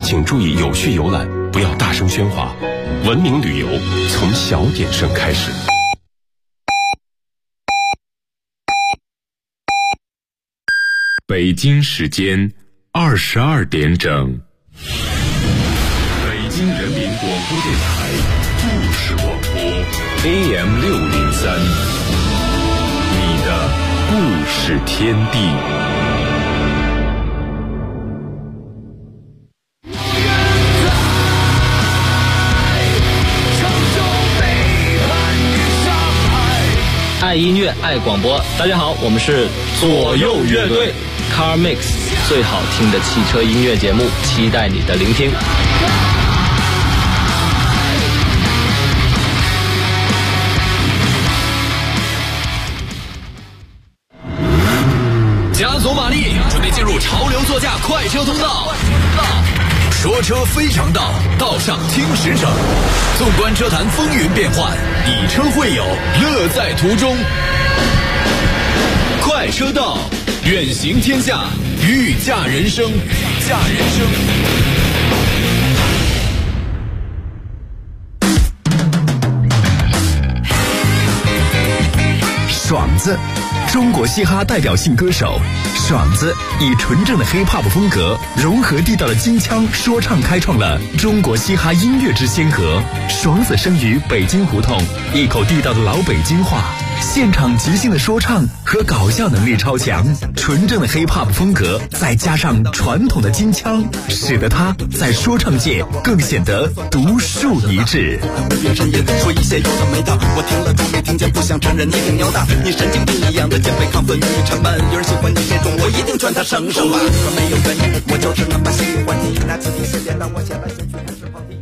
请注意有序游览，不要大声喧哗。文明旅游从小点声开始。北京时间22点整。北京人民广播电台故事广播 AM603， 你的故事天地。 爱音乐，爱广播。大家好，我们是左右乐队 Car Mix， 最好听的汽车音乐节目，期待你的聆听。 加足马力，准备进入潮流座驾快车通道。说车非常道，道上听实诚。纵观车坛风云变幻，以车会友，乐在途中。快车道，远行天下，御驾人生，御驾人生。爽子，中国嘻哈代表性歌手。爽子以纯正的 hip-hop 风格融合地道的京腔说唱，开创了中国嘻哈音乐之先河。爽子生于北京胡同，一口地道的老北京话，现场即兴的说唱和搞笑能力超强，纯正的 hip-hop 风格再加上传统的京腔，使得他在说唱界更显得独树一帜。 说一些有的没的，我听了总没听见，不想承认你挺牛的，你神经病一样的减肥亢奋与沉闷，有人喜欢你这种，我一定劝他省省吧。说没有原因，我就是那么喜欢你，那次你先别让我先来先去看是否你。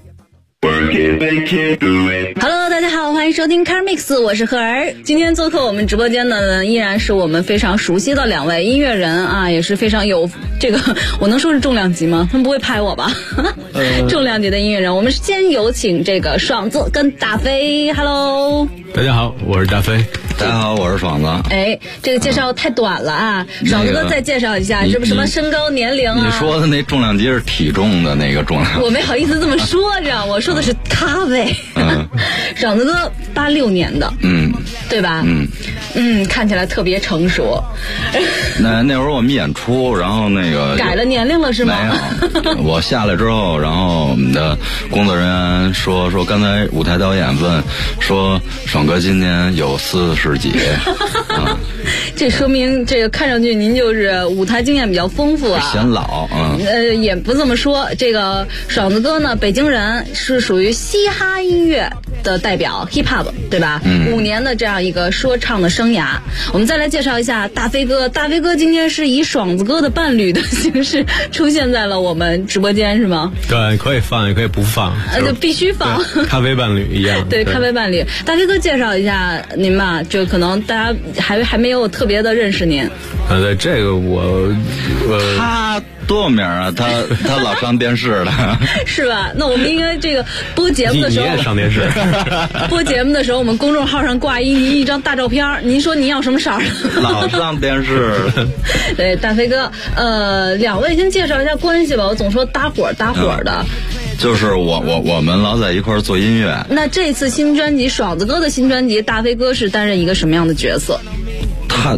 Hello， 大家好，欢迎收听 Car Mix， 我是何儿。今天做客我们直播间的呢，依然是我们非常熟悉的两位音乐人啊，也是非常有这个，我能说是重量级吗？他们不会拍我吧？重量级的音乐人，我们先有请这个爽子跟大飞。Hello， 大家好，我是大飞。 大家好，我是爽子。 哎，这个介绍太短了啊！爽子哥再介绍一下，是不是什么身高、年龄啊？ 你说的那重量级是体重的那个重量， 我没好意思这么说着，我说的是咖位。爽子哥86年的，对吧？看起来特别成熟。 那会儿我们演出，然后那个改了年龄了是吗？ 没有，我下来之后，然后我们的工作人员说刚才舞台导演问说爽哥今年有40几。 这说明这个看上去您就是舞台经验比较丰富啊， 显老。 也不这么说。这个爽子哥呢，北京人，是属于嘻哈音乐的代表 hip hop， 对吧？5年的这样一个说唱的生涯。我们再来介绍一下大飞哥。大飞哥今天是以爽子哥的伴侣的形式出现在了我们直播间，是吗？ 对，可以放也可以不放， 就必须放。 咖啡伴侣一样。 对，咖啡伴侣。大飞哥介绍一下您吧，就可能大家还没有特别的认识您。 对，这个他多有名啊！他老上电视的， 是吧？那我们应该这个播节目的时候， 你也上电视。 播节目的时候，我们公众号上挂您一张大照片，您说您要什么色儿？ 老上电视。 对，大飞哥，两位先介绍一下关系吧。我总说搭伙的。 就是我们老在一块儿做音乐。 那这次新专辑，爽子哥的新专辑，大飞哥是担任一个什么样的角色？ 他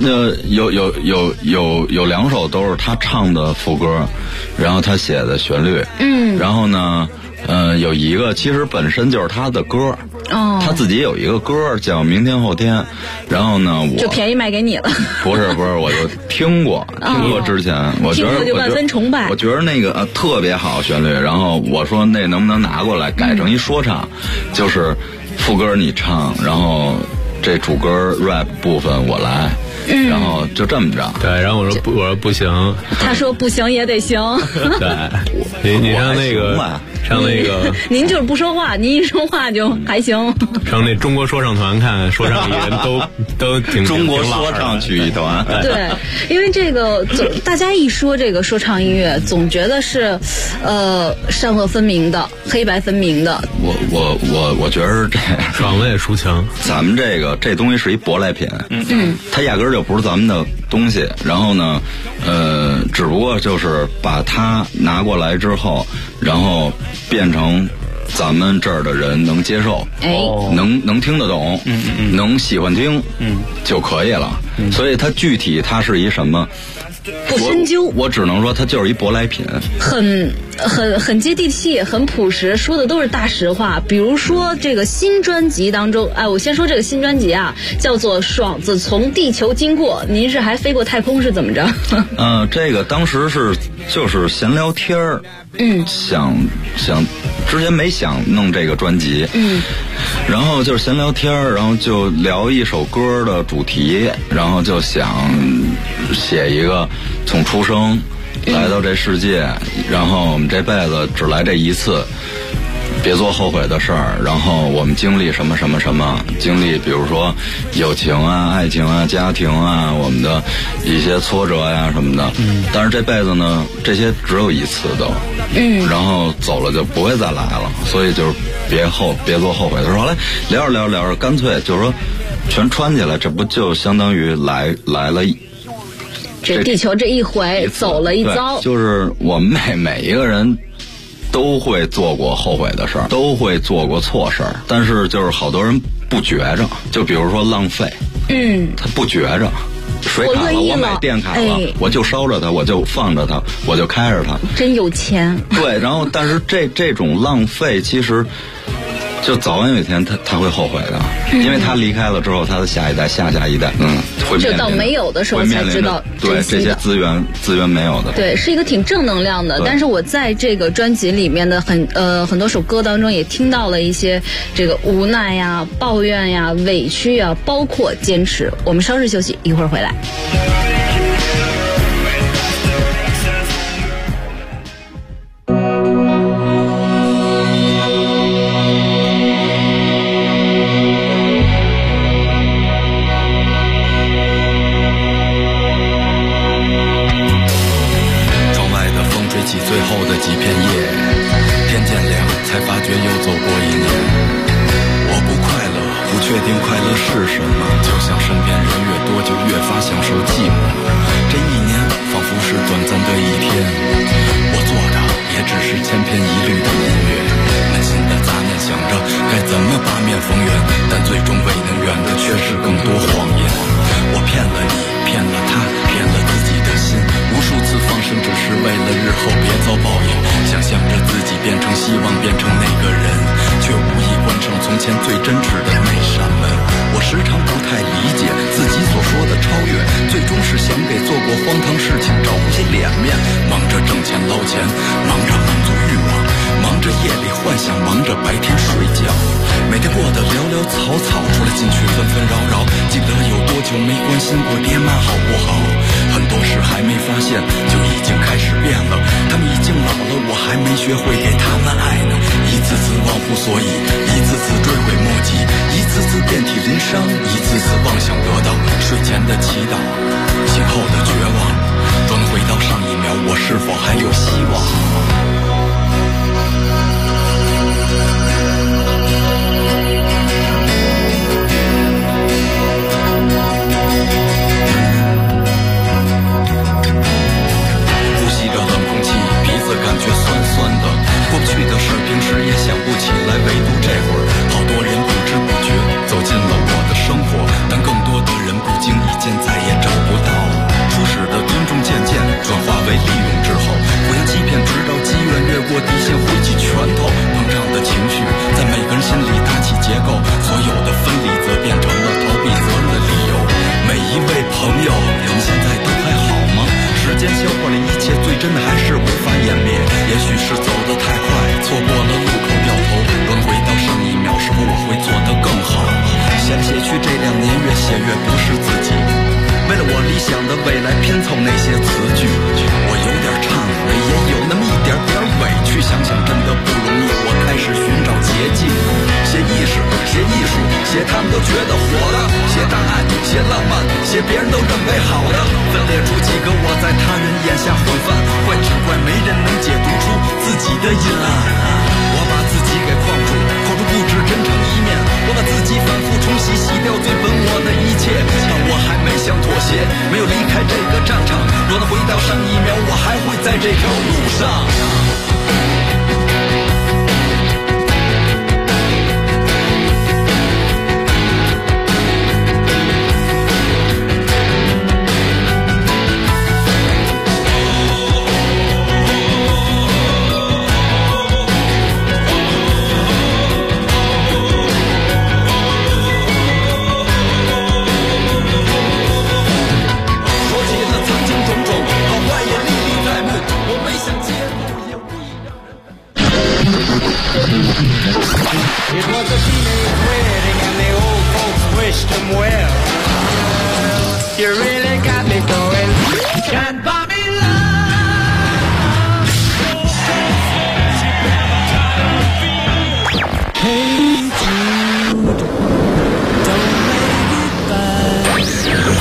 有2首都是他唱的副歌，然后他写的旋律。然后呢，有一个其实本身就是他的歌。他自己有一个歌叫《明天后天》，然后呢，我就便宜卖给你了。 不是，我就听过之前，我觉得就万分崇拜。 我觉得那个特别好旋律，然后我说那能不能拿过来改成一说唱，就是副歌你唱，然后这主歌 rap 部分我来。然后就这么着。 对，然后我说不行。 他说不行也得行。 对，你上那个， 您就是不说话，您一说话就还行。 上那中国说唱团看说唱艺人都挺中国说唱曲艺团。 对，因为这个大家一说这个说唱音乐，总觉得是善恶分明的，黑白分明的。 我觉得是这样。 爽子也出墙。 咱们这东西是一舶来品，它压根儿就不是咱们的东西，然后呢，只不过就是把它拿过来之后，然后变成咱们这儿的人能接受，能听得懂，能喜欢听，就可以了。所以它具体它是一什么？ 不深究， 我只能说它就是一舶来品， 很接地气，很朴实，说的都是大实话。比如说这个新专辑当中，我先说这个新专辑啊，叫做《爽子从地球经过》，您是还飞过太空是怎么着？ 这个当时就是闲聊天儿，想之前没想弄这个专辑，然后就是闲聊天儿，然后就聊一首歌的主题，然后就想写一个从出生来到这世界，然后我们这辈子只来这一次，别做后悔的事儿，然后我们经历什么什么什么，经历比如说友情啊、爱情啊、家庭啊，我们的一些挫折呀什么的。但是这辈子呢，这些只有一次都，然后走了就不会再来了，所以就是别做后悔的事儿。后来聊着，干脆就是说全穿起来，这不就相当于来了。 这地球这一回走了一遭， 就是我们每一个人都会做过后悔的事儿，都会做过错事儿，但是就是好多人不觉着，就比如说浪费，他不觉着。水卡了，我买电卡了，我就烧着它，我就放着它，我就开着它。 真有钱。 对，然后但是这种浪费其实就早晚有一天他会后悔的，因为他离开了之后，他的下一代、下一代，会就到没有的时候才知道对这些资源没有的。 对，是一个挺正能量的。但是我在这个专辑里面的很多首歌当中，也听到了一些这个无奈呀、抱怨呀、委屈呀，包括坚持。我们稍事休息，一会儿回来。 最后的几片叶，天渐凉，才发觉又走过一年。我不快乐，不确定快乐是什么，就像身边人越多，就越发享受寂寞。这一年仿佛是短暂的一天，我做的也只是千篇一律的音乐。满心的杂念想着该怎么八面逢源，但最终未能圆的却是更多谎言。我骗了你，骗了他，骗了自己的心，无数次放生只是为了日后别遭报应。想象着自己变成希望变成那个人，却无意关上从前最真挚的那扇门。我时常不太理解自己所说的超越，最终是想给做过荒唐事情找回些脸面。忙着挣钱捞钱，忙着满足欲望，忙着夜里幻想，忙着白天睡觉。每天过得潦潦草草，除了进去纷纷扰扰，记得有多久没关心过爹妈好不好。很多事还没发现就已经开始变了，他们已经老了，我还没学会给他们爱呢。一次次忘乎所以，一次次追悔莫及，一次次遍体鳞伤，一次次妄想得到。睡前的祈祷，醒后的绝望，若能回到上一秒，我是否还有希望？感觉酸酸的，过不去的事平时也想不起来，唯独这会儿，好多人不知不觉走进了我的生活，但更多的人不经意间再也找不到了。初始的尊重渐渐转化为利用之后，互相欺骗，直到积怨越过底线，挥起拳头，膨胀的情绪在每个人心里搭起结构，所有的分离则变成了逃避责任的理由。每一位朋友，你们现在都还好吗？时间消化了一切，最真的还是无法湮灭。也许是走得太快，错过了路口掉头，若能回到上一秒，是否我会做得更好？写来写去这2年，越写越不是自己，为了我理想的未来拼凑那些词句，我有点忏悔，也有那么一点委屈，想想真的不容易，我开始寻找捷径。写意识，写艺术，写他们都觉得火的，写大爱，写浪漫，写别人都认为好的，分裂出几个我在他人眼下混饭，怪只怪没人能解读出自己的阴暗。我把自己给框住不止真诚一面，我把自己反复冲洗，洗掉最本我的一切，但我还没想妥协，没有离开这在这条路上。 It was a teenage wedding and the old folks wished him well. You really got me going. Can't buy me love. Hey Jude, don't make it bad.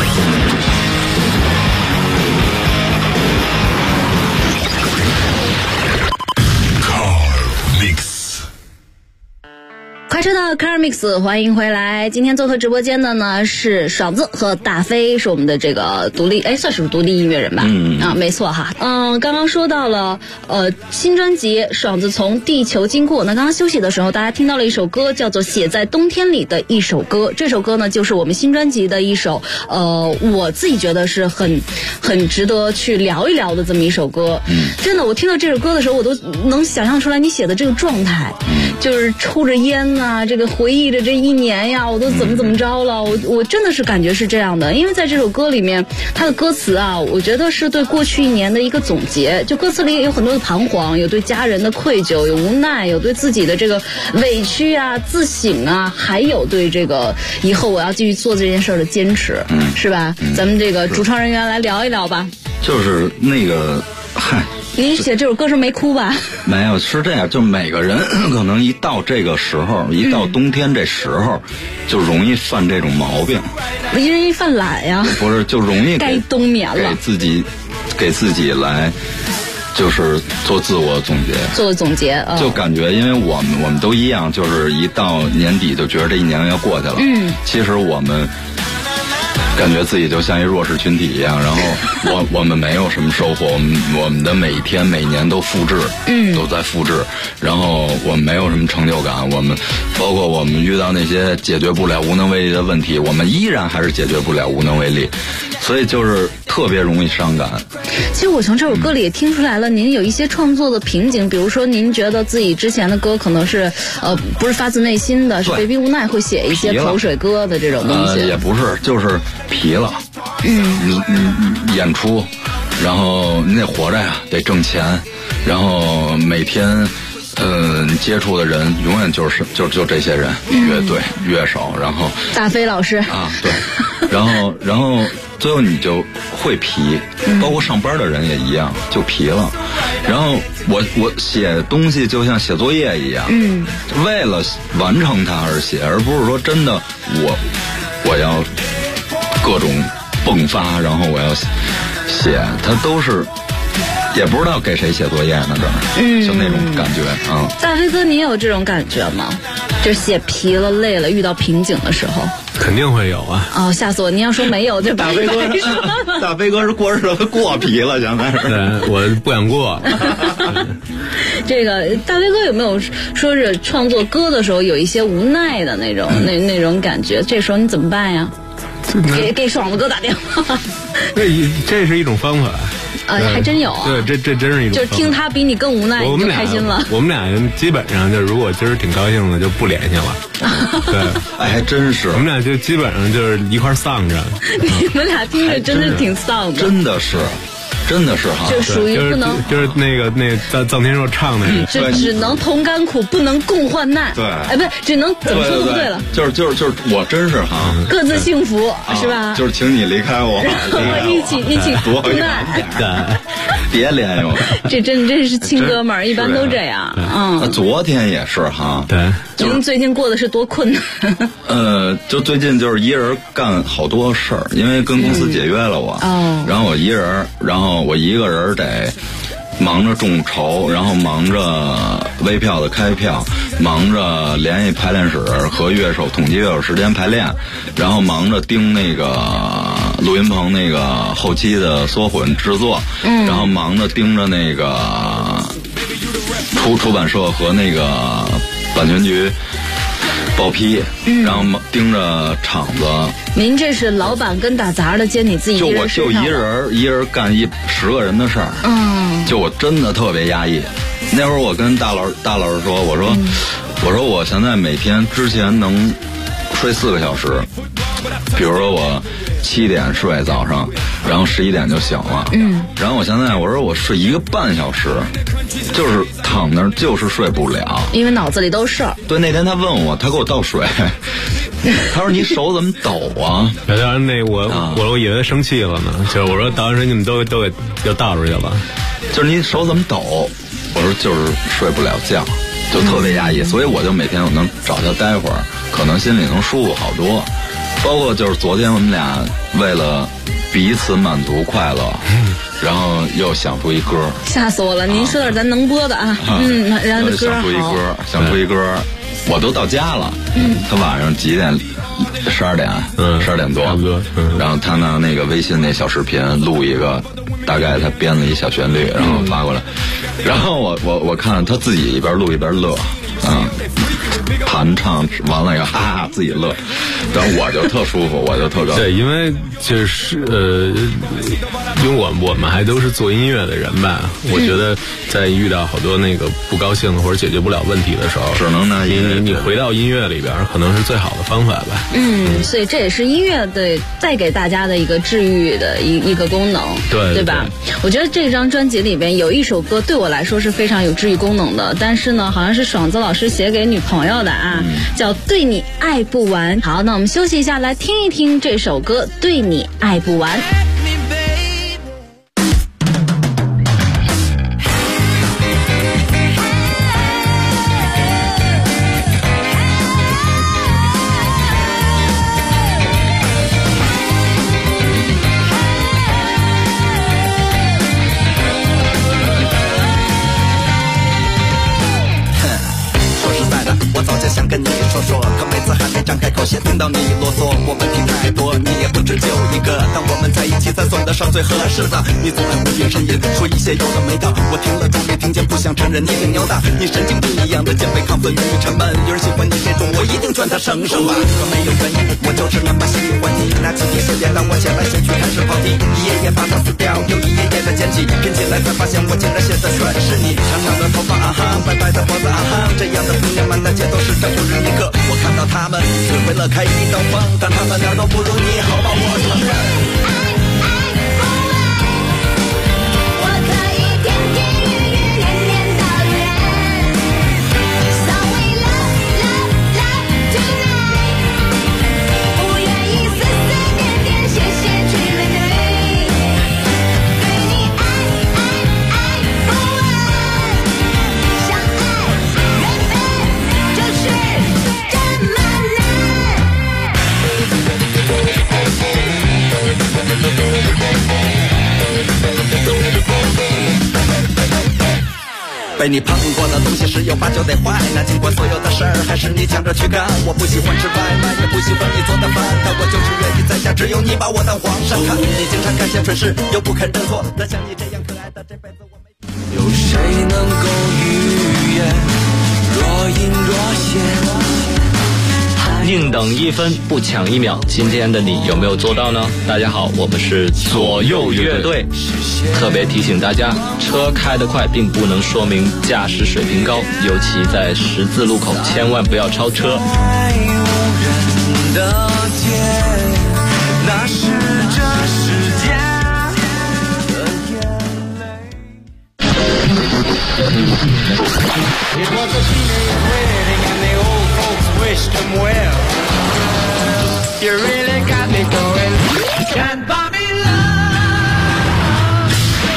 快车道 Car Mix， 欢迎回来。今天做客直播间的呢是爽子和大飞，是我们的这个独立，算是独立音乐人吧？没错哈。刚刚说到了新专辑《爽子从地球经过》。那刚刚休息的时候，大家听到了一首歌，叫做《写在冬天里的一首歌》。这首歌呢，就是我们新专辑的一首，我自己觉得是很值得去聊一聊的这么一首歌。真的，我听到这首歌的时候，我都能想象出来你写的这个状态，就是抽着烟啊，这个回忆着这一年呀，我都怎么着了，我真的是感觉是这样的。因为在这首歌里面，它的歌词啊，我觉得是对过去一年的一个总结。就歌词里有很多的彷徨，有对家人的愧疚，有无奈，有对自己的这个委屈啊、自省啊，还有对这个以后我要继续做这件事的坚持，是吧？咱们这个主创人员来聊一聊吧。 就是那个， 您写这首歌时没哭吧？ 没有，是这样，就每个人可能一到这个时候，一到冬天这时候，就容易犯这种毛病。 一人一犯懒呀。 不是，就容易该冬眠了， 给自己来，就是做自我总结。 做总结， 就感觉，因为我们都一样，就是一到年底就觉得这一年要过去了。其实我们感觉自己就像一弱势群体一样，然后我们没有什么收获，我们的每一天每年都复制，都在复制，然后我们没有什么成就感，我们包括我们遇到那些解决不了无能为力的问题，我们依然还是解决不了无能为力，所以就是特别容易伤感。 其实我从这首歌里也听出来了，您有一些创作的瓶颈，比如说您觉得自己之前的歌可能是不是发自内心的，是被逼无奈会写一些口水歌的这种东西。也不是，就是疲了。演出，然后你得活着呀，得挣钱，然后每天接触的人永远就这些人，乐队、乐手，然后大飞老师啊，对，然后最后你就会疲，包括上班的人也一样，就疲了。然后我写东西就像写作业一样，为了完成它而写，而不是说真的我要各种迸发，然后我要写，它都是也不知道给谁写作业呢，就那种感觉啊。 大飞哥，你有这种感觉吗？就写疲了、累了，遇到瓶颈的时候， 肯定会有啊。 哦，吓死我！你要说没有，就大飞哥是过日子过疲了，现在是。 对，我不想过。 这个大飞哥有没有说是创作歌的时候有一些无奈的那种那种感觉？这时候你怎么办呀？给爽子哥打电话。 这是一种方法。 还真有啊。 对，这真是一种方法。 就是听他比你更无奈，你就开心了。 我们俩基本上就如果今儿挺高兴的，就不联系了。对， 还真是。 我们俩就基本上就是一块丧着。 你们俩听着真是挺丧的。 真的是。真的是哈， 就属于不能， 就是那臧天朔唱的， 只能同甘苦，不能共患难。 对， 不是，只能怎么说都不对了。 就是我真是哈， 各自幸福是吧？ 就是请你离开我， 一起多苦难， 别联系我。 这真是亲哥们儿，一般都这样。 昨天也是哈， 对。 您最近过的是多困难？ 就最近就是一人干好多事儿，因为跟公司解约了我，然后我一人，然后我一个人得忙着众筹，然后忙着微票的开票，忙着联系排练室和乐手统计乐手时间排练，然后忙着盯那个录音棚那个后期的缩混制作，然后忙着盯着那个出版社和那个版权局报批，然后盯着厂子。 您这是老板跟打杂的兼你自己一人就一人干10个人的事儿。就我真的特别压抑。那会儿我跟大老师说，我说我现在每天之前能睡4个小时，比如说我7点睡早上，然后11点就醒了。然后我现在我说我睡1个半小时，就是躺那儿就是睡不了， 因为脑子里都是事儿。 对，那天他问我，他给我倒水，他说你手怎么抖啊？ 当然那我以为他生气了呢，就是我说倒完水你们都给又倒出去了， 就是你手怎么抖？我说就是睡不了觉，就特别压抑，所以我就每天我能找他待会儿，可能心里能舒服好多。包括就是昨天我们俩为了彼此满足快乐，然后又想出一歌， 吓死我了！您说点咱能播的啊，然后想出一歌，我都到家了，他晚上几点？12点，12点多，然后他拿那个微信那小视频录一个，大概他编了一小旋律，然后发过来，然后我看他自己一边录一边乐，弹唱完了以后哈哈自己乐，然后我就特舒服，我就特高兴。 对，因为就是因为我们还都是做音乐的人吧，我觉得在遇到好多那个不高兴或者解决不了问题的时候， 只能拿你回到音乐里边，可能是最好的方法吧。 所以这也是音乐的带给大家的一个治愈的一个功能，对吧？我觉得这张专辑里边有一首歌对我来说是非常有治愈功能的，但是呢，好像是爽子老师写给女朋友的啊，叫《对你爱不完》。好，那我们休息一下，来听一听这首歌《对你爱不完》。 想跟你说，可每次还没张开口，先听到你啰嗦。我问题太多，你也不只就一个。当我们在一起才算得上最合适的。你总爱无病呻吟，说一些有的没的。我听了终于听见，不想承认你挺牛的。你神经病一样的减肥亢奋，容易沉闷。有人喜欢你这种，我一定劝他省省吧。可没有原因，我就是那么喜欢你。拿起你鞋垫，当我先来先去开始跑题。一页页把它撕掉，又一页页的捡起，拼起来才发现我竟然写的全是你。长长的头发啊哈，白白的脖子啊哈，这样的姑娘满大街都是这不是一个。我看到他们只为了开一道风，但他们哪儿都不如你，好吧，我承认。被你碰过的东西十有八九得坏，那尽管所有的事儿还是你抢着去干。我不喜欢吃外卖，也不喜欢你做的饭，但我就是愿意在家只有你把我当皇上看。你经常干些蠢事，又不肯认错，但像你这样可爱的这辈子我没有谁能够预言若隐若现。 宁等1分不抢1秒，今天的你有没有做到呢？大家好，我们是左右乐队，特别提醒大家，车开得快并不能说明驾驶水平高，尤其在十字路口千万不要超车。 那是这世界的眼泪。It was a teenage wedding and the old folks wished him well. You really got me going. Can't buy me love.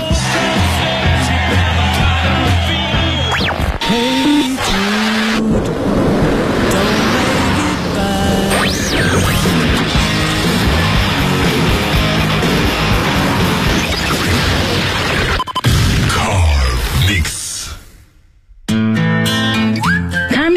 Hey dude, don't make it bad. Car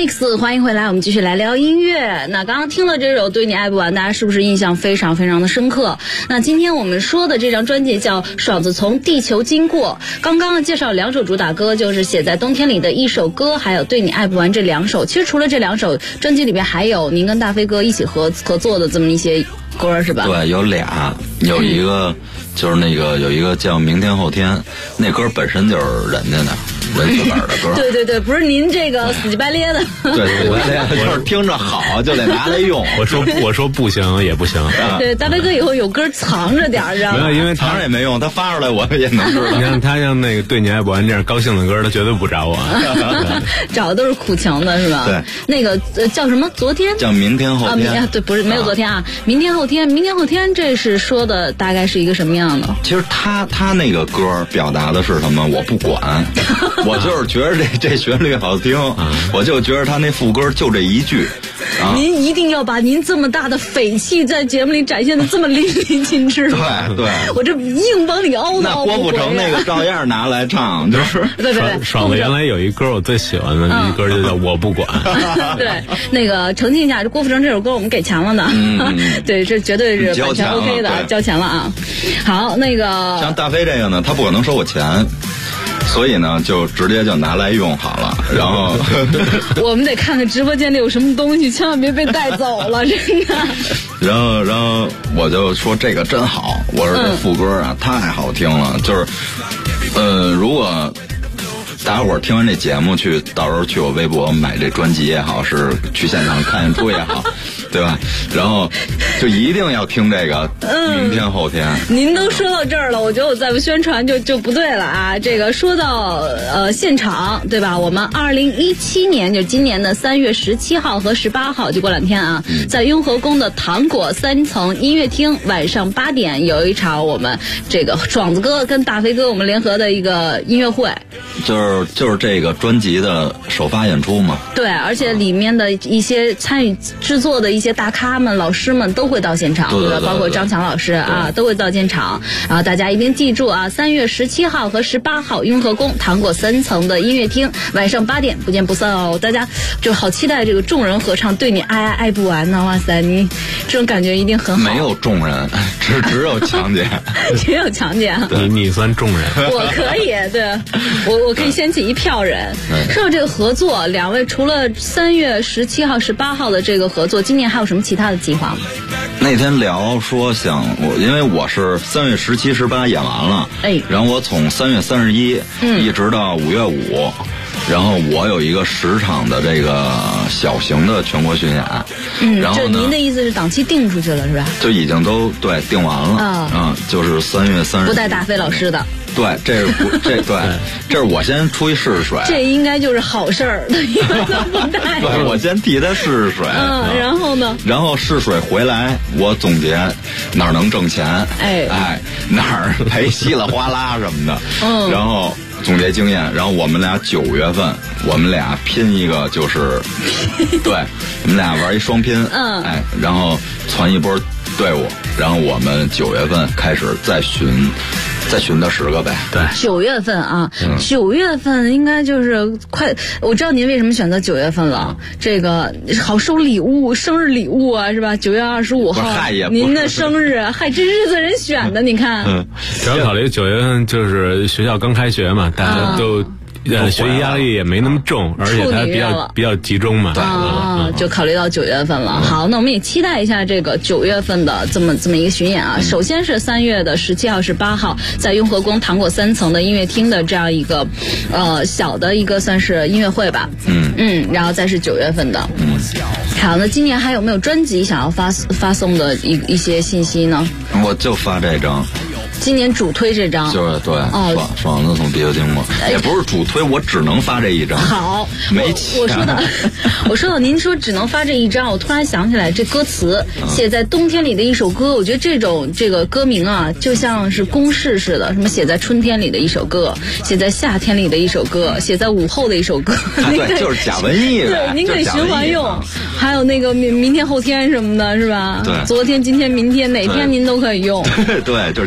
Mix， 欢迎回来，我们继续来聊音乐。那刚刚听了这首《对你爱不完》，大家是不是印象非常非常的深刻？那今天我们说的这张专辑叫《爽子从地球经过》。刚刚介绍2首主打歌，就是写在冬天里的一首歌，还有《对你爱不完》这2首。其实除了这2首，专辑里面还有您跟大飞哥一起合作的这么一些歌，是吧？ 对，有俩，有一个就是那个有一个叫《明天后天》，那歌本身就是人家的。人自个儿的歌， 对对对，不是您这个死乞白咧的。 对，就是听着好就得拿来用。 我说不行也不行。 对，大飞哥以后有歌藏着点，知道吗？ 没有，因为藏着也没用，他发出来我也能知道。 你看他像那个对你爱不完这样高兴的歌，他绝对不找我。 找的都是苦情的，是吧？ 对， 那个叫什么？昨天叫明天后天。 对，不是没有昨天啊，明天后天，明天后天，这是说的大概是一个什么样的？ 其实他那个歌表达的是什么，我不管。我就是觉得这旋律好听，我就觉得他那副歌就这一句。 您一定要把您这么大的匪气在节目里展现的这么淋漓尽致。 对， 我这硬帮你凹的。 那郭富城那个照样拿来唱，就是。 对。 爽子原来有一歌我最喜欢的一歌就叫《我不管》。 对，那个澄清一下，这郭富城这首歌我们给钱了的。对，这绝对是版权 OK 的，交钱了啊。好，那个像大飞这个呢，他不可能收我钱。所以呢，就直接就拿来用好了。然后我们得看看直播间里有什么东西，千万别被带走了，真的。 然后我就说这个真好，我说这副歌啊太好听了，就是，如果大家伙儿听完这节目到时候去我微博买这专辑也好，是去现场看演出也好，对吧？然后就一定要听这个明天后天。 您都说到这儿了，我觉得我再不宣传就不对了啊！这个说到现场，对吧？我们2017年就今年的3月17号和18号，就过2天啊，在雍和宫的糖果3层音乐厅，晚上8点有一场我们这个爽子哥跟大飞哥我们联合的一个音乐会。 就是这个专辑的首发演出嘛。 对，而且里面的一些参与制作的一些大咖们、老师们都会到现场， 对， 包括张强老师啊，都会到现场。然后大家一定记住啊，3月17号和18号，雍和宫糖果3层的音乐厅，晚上8点不见不散哦。大家就好期待这个众人合唱《对你爱不完》呢！哇塞，你这种感觉一定很好。 没有众人，只有强姐， 只有强姐。 你算众人， 我可以，对我可以掀起一票人。说到这个合作，两位除了3月17号、18号的这个合作，今年还有什么其他的计划吗？ 那天聊说因为我是3月17、18演完了，然后我从3月31一直到5月5。然后我有一个10场的这个小型的全国巡演，然后呢， 您的意思是档期定出去了是吧？ 就已经都定完了，就是3月30日。 不带大飞老师的。 对，这是我先出去试试水。 这应该就是好事儿， 对，我先替他试试水。 然后呢？ 然后试水回来，我总结哪儿能挣钱，哪儿赔稀里哗啦什么的，然后总结经验。然后我们俩9月份，我们俩拼一个，就是对，我们俩玩一双拼，然后攒一波队伍，然后我们9月份开始再寻到10个呗。 对 ，9月份啊，9月份应该就是快。我知道您为什么选择9月份了，这个好收礼物，生日礼物啊，是吧？9月25号，您的生日，这日子人选的，你看。 主要考虑9月份就是学校刚开学嘛，大家都。学习压力也没那么重，而且它比较集中嘛。 就考虑到9月份了。好，那我们也期待一下这个9月份的这么一个巡演啊。首先是3月的17号、18号，在雍和宫糖果3层的音乐厅的这样一个小的一个算是音乐会吧。然后再是9月份的。好，那今年还有没有专辑想要发送的一些信息呢？ 我就发这张。 今年主推这张， 就是对，爽子从地球经过，也不是主推，我只能发这一张。 好， 没钱。 我说到您说只能发这一张，我突然想起来，这歌词写在冬天里的一首歌，我觉得这个歌名啊，就像是公式似的，什么写在春天里的一首歌，写在夏天里的一首歌，写在午后的一首歌。 对，就是假文艺。 对，您可以循环用。还有那个明天后天什么的，是吧？ 对， 昨天、今天、明天，哪天您都可以用。 对，就是假文艺。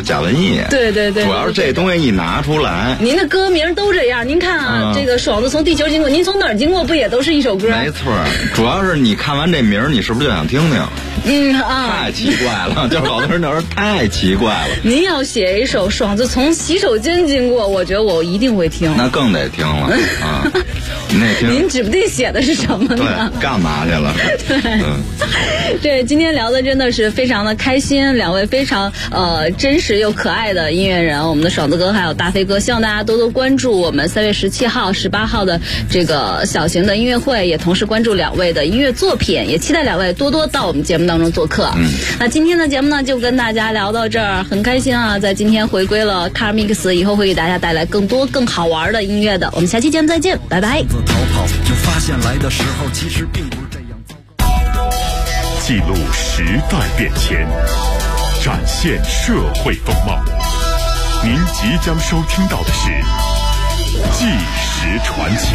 腻。 对对对， 主要是这东西一拿出来， 您的歌名都这样。您看啊，这个爽子从地球经过，您从哪儿经过不也都是一首歌？ 没错，主要是你看完这名儿，你是不是就想听听？太奇怪了，就是好多人都说太奇怪了。 您要写一首爽子从洗手间经过，我觉得我一定会听。 那更得听了啊！ 您指不定写的是什么呢？ 对，干嘛去了？ 对，今天聊的真的是非常的开心，两位非常真实又可爱的音乐人，我们的爽子哥还有大飞哥，希望大家多多关注我们3月17号、18号的这个小型的音乐会，也同时关注两位的音乐作品，也期待两位多多到我们节目当中做客。那今天的节目呢，就跟大家聊到这儿，很开心啊，在今天回归了 Car Mix， 以后会给大家带来更多更好玩的音乐的。我们下期节目再见，拜拜。 逃跑，就发现来的时候其实并不是这样糟糕。 记录时代变迁，展现社会风貌。您即将收听到的是《纪实传奇》。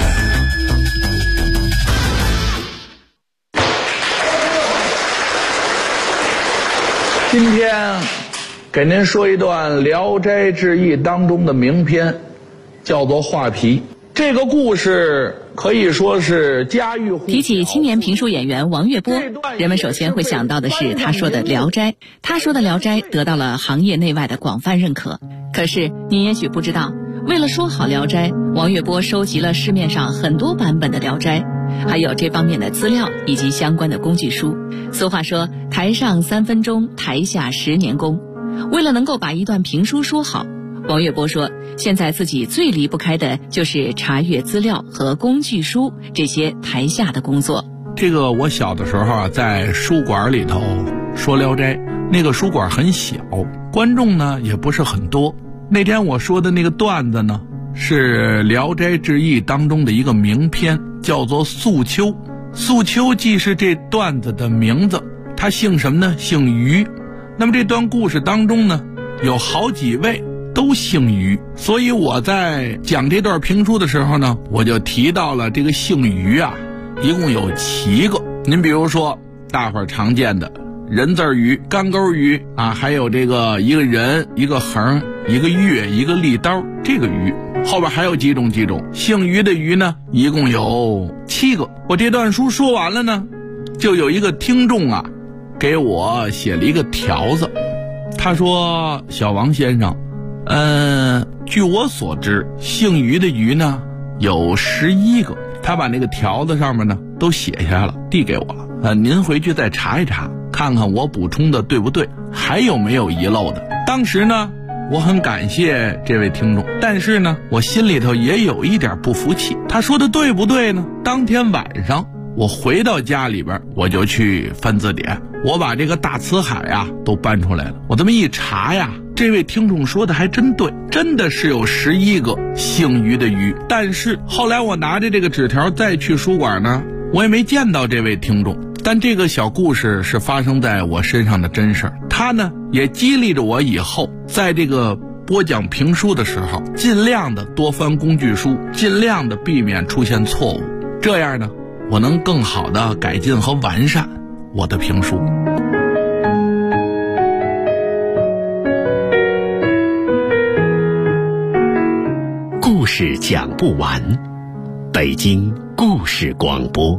今天给您说一段《聊斋志异》当中的名篇，叫做《画皮》。这个故事可以说是家喻户晓。 提起青年评书演员王月波，人们首先会想到的是他说的《聊斋》。他说的《聊斋》得到了行业内外的广泛认可。可是你也许不知道，为了说好《聊斋》，王月波收集了市面上很多版本的《聊斋》，还有这方面的资料以及相关的工具书。俗话说，台上3分钟，台下10年功。为了能够把一段评书说好，王月波说，现在自己最离不开的就是查阅资料和工具书这些台下的工作。 这个我小的时候啊，在书馆里头说《聊斋》，那个书馆很小，观众呢也不是很多。那天我说的那个段子呢，是《聊斋志异》当中的一个名篇，叫做《宿秋》。宿秋既是这段子的名字，他姓什么呢？姓于。那么这段故事当中呢，有好几位都姓于，所以我在讲这段评书的时候呢，我就提到了这个姓于啊，一共有7个。您比如说大伙儿常见的人字鱼、干钩鱼啊，还有这个一个人、一个横、一个月、一个利刀，这个鱼后边还有几种姓于的鱼呢，一共有7个。我这段书说完了呢，就有一个听众啊给我写了一个条子，他说：小王先生，据我所知，姓于的于呢有11个。他把那个条子上面呢都写下来了，递给我了。您回去再查一查，看看我补充的对不对，还有没有遗漏的。当时呢，我很感谢这位听众，但是呢，我心里头也有一点不服气。他说的对不对呢？当天晚上我回到家里边，我就去翻字典，我把这个大辞海啊都搬出来了。我这么一查呀，这位听众说的还真对，真的是有11个姓于的于。但是后来我拿着这个纸条再去书馆呢，我也没见到这位听众。但这个小故事是发生在我身上的真事儿，它呢也激励着我以后在这个播讲评书的时候，尽量的多翻工具书，尽量的避免出现错误，这样呢我能更好的改进和完善我的评书。 故事讲不完，北京故事广播。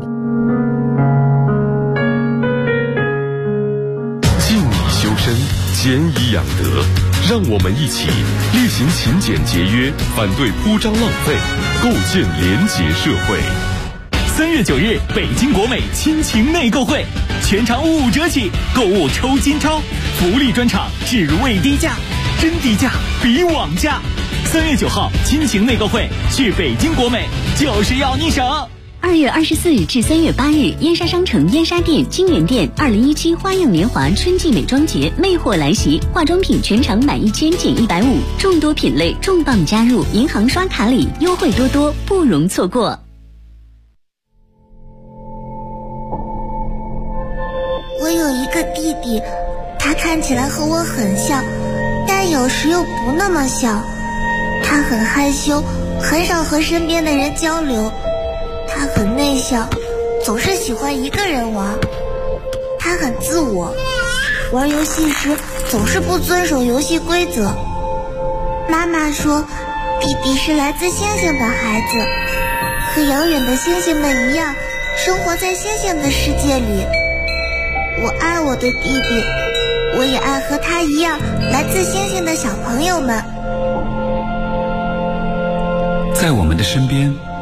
敬以修身，俭以养德，让我们一起厉行勤俭节约，反对铺张浪费，构建廉洁社会。 3月9日，北京国美亲情内购会，全场5折起，购物抽金钞，福利专场，置位低价，真低价比网价。3月9号，亲情内购会，去北京国美就是要你省。 2月24日至3月8日，燕莎商城燕莎店、金源店2017花样年华春季美妆节魅惑来袭，化妆品全场满1000减150，众多品类重磅加入，银行刷卡礼优惠多多，不容错过。 我有一个弟弟，他看起来和我很像，但有时又不那么像。他很害羞，很少和身边的人交流。他很内向，总是喜欢一个人玩。他很自我，玩游戏时总是不遵守游戏规则。妈妈说，弟弟是来自星星的孩子，和遥远的星星们一样，生活在星星的世界里。我爱我的弟弟，我也爱和他一样来自星星的小朋友们。 在我们的身边